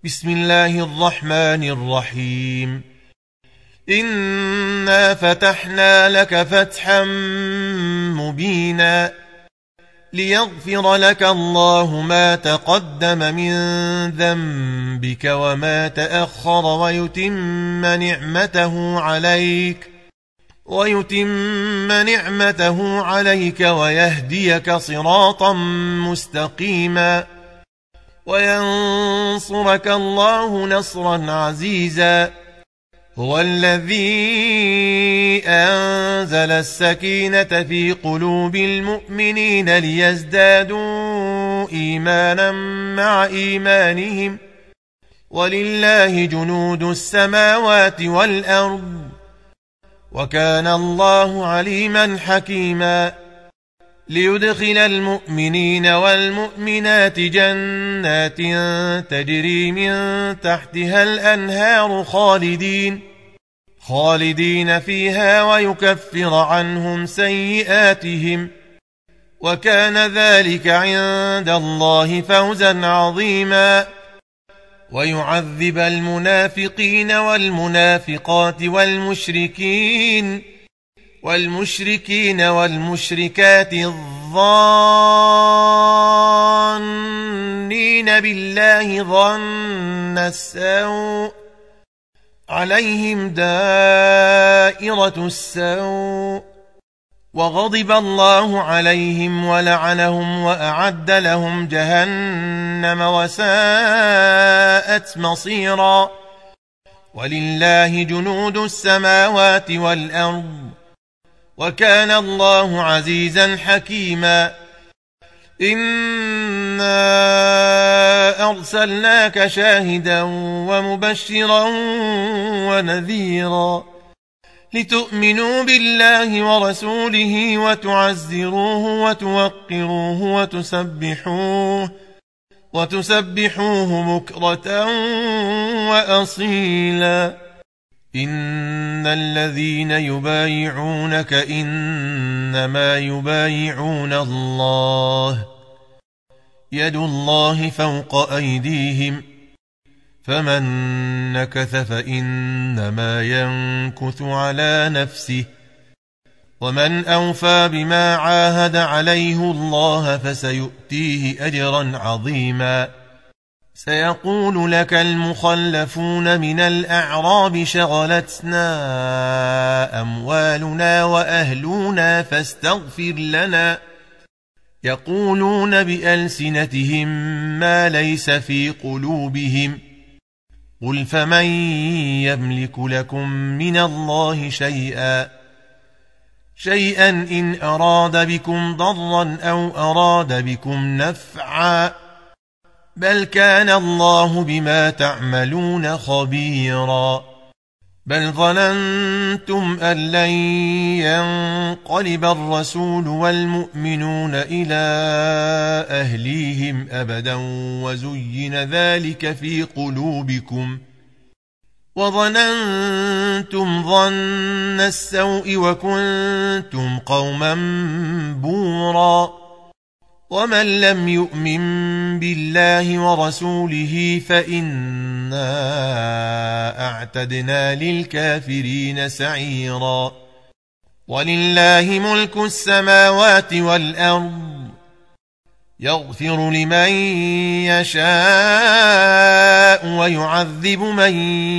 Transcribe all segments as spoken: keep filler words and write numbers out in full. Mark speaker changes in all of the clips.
Speaker 1: بسم الله الرحمن الرحيم. إنا فتحنا لك فتحا مبينا ليغفر لك الله ما تقدم من ذنبك وما تأخر ويتم نعمته عليك ويتم نعمته عليك ويهديك صراطا مستقيما وينصرك الله نصرا عزيزا. هو الذي أنزل السكينة في قلوب المؤمنين ليزدادوا إيمانا مع إيمانهم ولله جنود السماوات والأرض وكان الله عليما حكيما. ليدخل المؤمنين والمؤمنات جنات تجري من تحتها الأنهار خالدين خالدين فيها ويكفر عنهم سيئاتهم وكان ذلك عند الله فوزا عظيما. ويعذب المنافقين والمنافقات والمشركين والمشركين والمشركات الظانين بالله ظن السوء عليهم دائرة السوء وغضب الله عليهم ولعنهم وأعد لهم جهنم وساءت مصيرا. ولله جنود السماوات والأرض وكان الله عزيزا حكيما. إنا أرسلناك شاهدا ومبشرا ونذيرا لتؤمنوا بالله ورسوله وتعزروه وتوقروه وتسبحوه وتسبحوه بكرة وأصيلا. إن الذين يبايعونك إنما يبايعون الله يد الله فوق أيديهم فمن نكث فإنما ينكث على نفسه ومن أوفى بما عاهد عليه الله فسيؤتيه أجرا عظيما. سيقول لك المخلفون من الأعراب شغلتنا أموالنا وأهلنا فاستغفر لنا يقولون بألسنتهم ما ليس في قلوبهم قل فمن يملك لكم من الله شيئا شيئا إن أراد بكم ضرا أو أراد بكم نفعا بل كان الله بما تعملون خبيرا. بل ظننتم أن لن ينقلب الرسول والمؤمنون إلى أهليهم أبدا وزين ذلك في قلوبكم وظننتم ظن السوء وكنتم قوما بورا. ومن لم يؤمن بالله ورسوله فإنا أعتدنا للكافرين سعيرا. ولله ملك السماوات والأرض يغفر لمن يشاء ويعذب من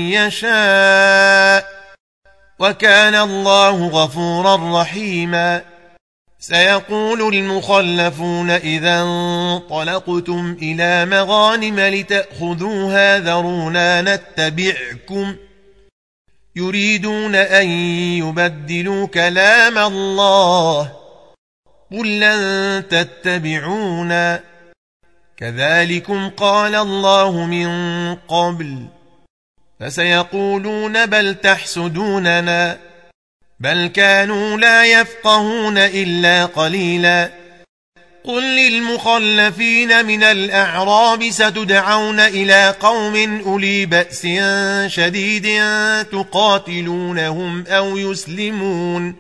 Speaker 1: يشاء وكان الله غفورا رحيما. سيقول المخلفون إذا انطلقتم إلى مغانم لتأخذوها ذرونا نتبعكم يريدون أن يبدلوا كلام الله قل لن تتبعونا كذلكم قال الله من قبل فسيقولون بل تحسدوننا بل كانوا لا يفقهون إلا قليلا. قل للمخلفين من الأعراب ستدعون إلى قوم أولي بأس شديد تقاتلونهم أو يسلمون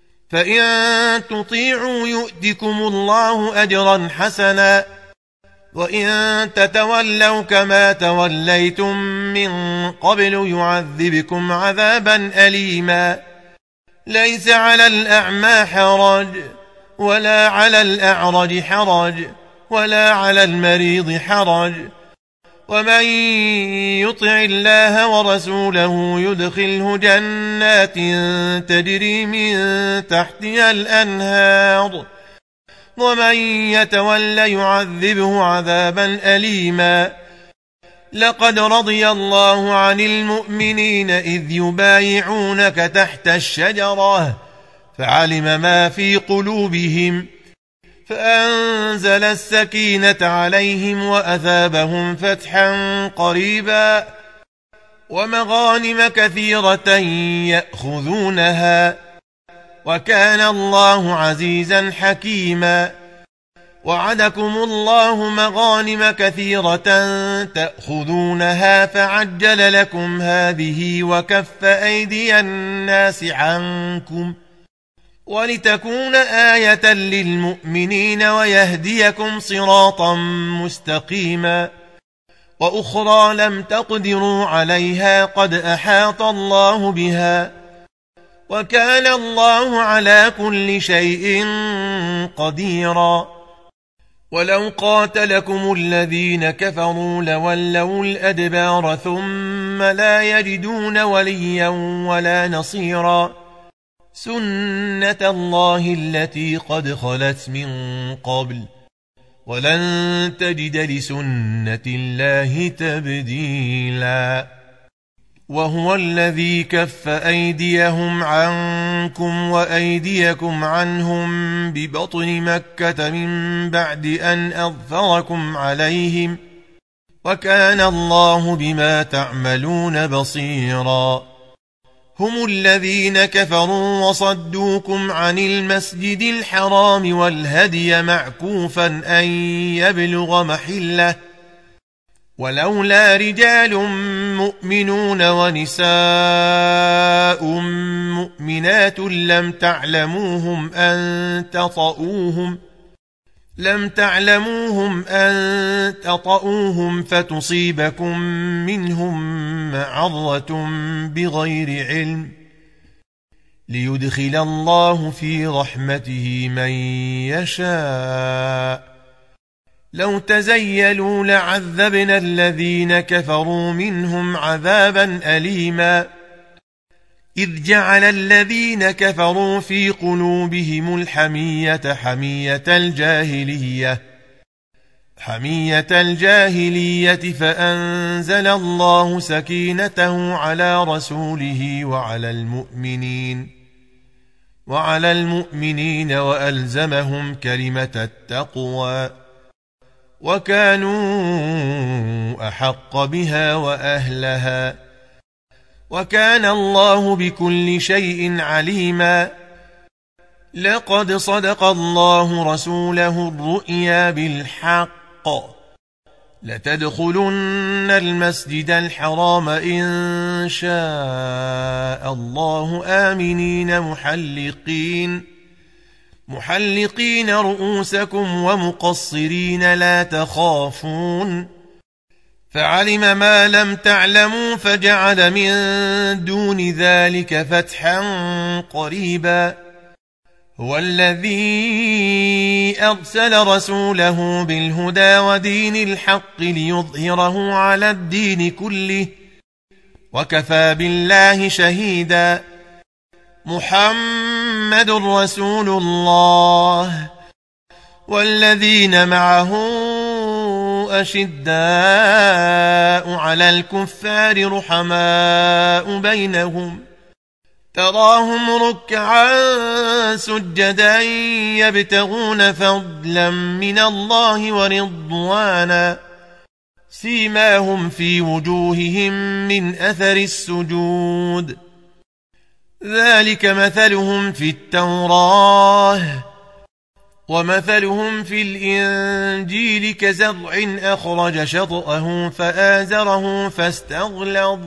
Speaker 1: فإن تطيعوا يؤتكم الله أجرا حسنا وإن تتولوا كما توليتم من قبل يعذبكم عذابا أليما ليس على الأعمى حرج ولا على الأعرج حرج ولا على المريض حرج ومن يطع الله ورسوله يدخله جنات تجري من تحتها الأنهار ومن يتولى يعذبه عذابا أليما لقد رضي الله عن المؤمنين إذ يبايعونك تحت الشجرة فعلم ما في قلوبهم فأنزل السكينة عليهم وأثابهم فتحا قريبا ومغانم كثيرة يأخذونها وكان الله عزيزا حكيما وعدكم الله مغانم كثيرة تأخذونها فعجل لكم هذه وكف أيدي الناس عنكم ولتكون آية للمؤمنين ويهديكم صراطا مستقيما وأخرى لم تقدروا عليها قد أحاط الله بها وكان الله على كل شيء قديرا ولو قاتلكم الذين كفروا لولوا الأدبار ثم لا يجدون وليا ولا نصيرا سنة الله التي قد خلت من قبل ولن تجد لسنة الله تبديلا وهو الذي كف أيديهم عنكم وأيديكم عنهم ببطن مكة من بعد أن أظفركم عليهم وكان الله بما تعملون بصيرا هم الذين كفروا وصدوكم عن المسجد الحرام والهدي معكوفا أن يبلغ محله ولولا رجال مؤمنون ونساء مؤمنات لم تعلموهم أن تطؤوهم لم تعلموهم أن تطؤوهم فتصيبكم منهم معرة بغير علم ليدخل الله في رحمته من يشاء لو تزيلوا لعذبنا الذين كفروا منهم عذابا أليما إذ جعل الذين كفروا في قلوبهم الحمية حمية الجاهلية حمية الجاهلية فأنزل الله سكينته على رسوله وعلى المؤمنين وعلى المؤمنين وألزمهم كلمة التقوى وكانوا أحق بها وأهلها وكان الله بكل شيء عليما لقد صدق الله رسوله الرؤيا بالحق لتدخلن المسجد الحرام إن شاء الله آمنين محلقين محلقين رؤوسكم ومقصرين لا تخافون فعلم ما لم تعلموا فجعل من دون ذلك فتحا قريبا هو الذي أرسل رسوله بالهدى ودين الحق ليظهره على الدين كله وكفى بالله شهيدا محمد رسول الله والذين معه أشداء على الكفار رحماء بينهم تراهم ركعا سجدا يبتغون فضلا من الله ورضوانا سيماهم في وجوههم من أثر السجود ذلك مثلهم في التوراة ومثلهم في الإنجيل كزرع أخرج شطأه فآزره فاستغلظ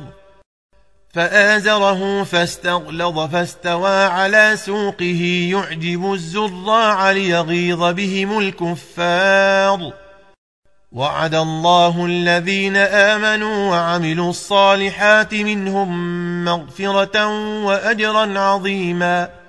Speaker 1: فآزره فاستغلظ فاستوى على سوقه يعجب الزراع ليغيظ بهم الكفار وعد الله الذين آمنوا وعملوا الصالحات منهم مغفرة وأجرا عظيما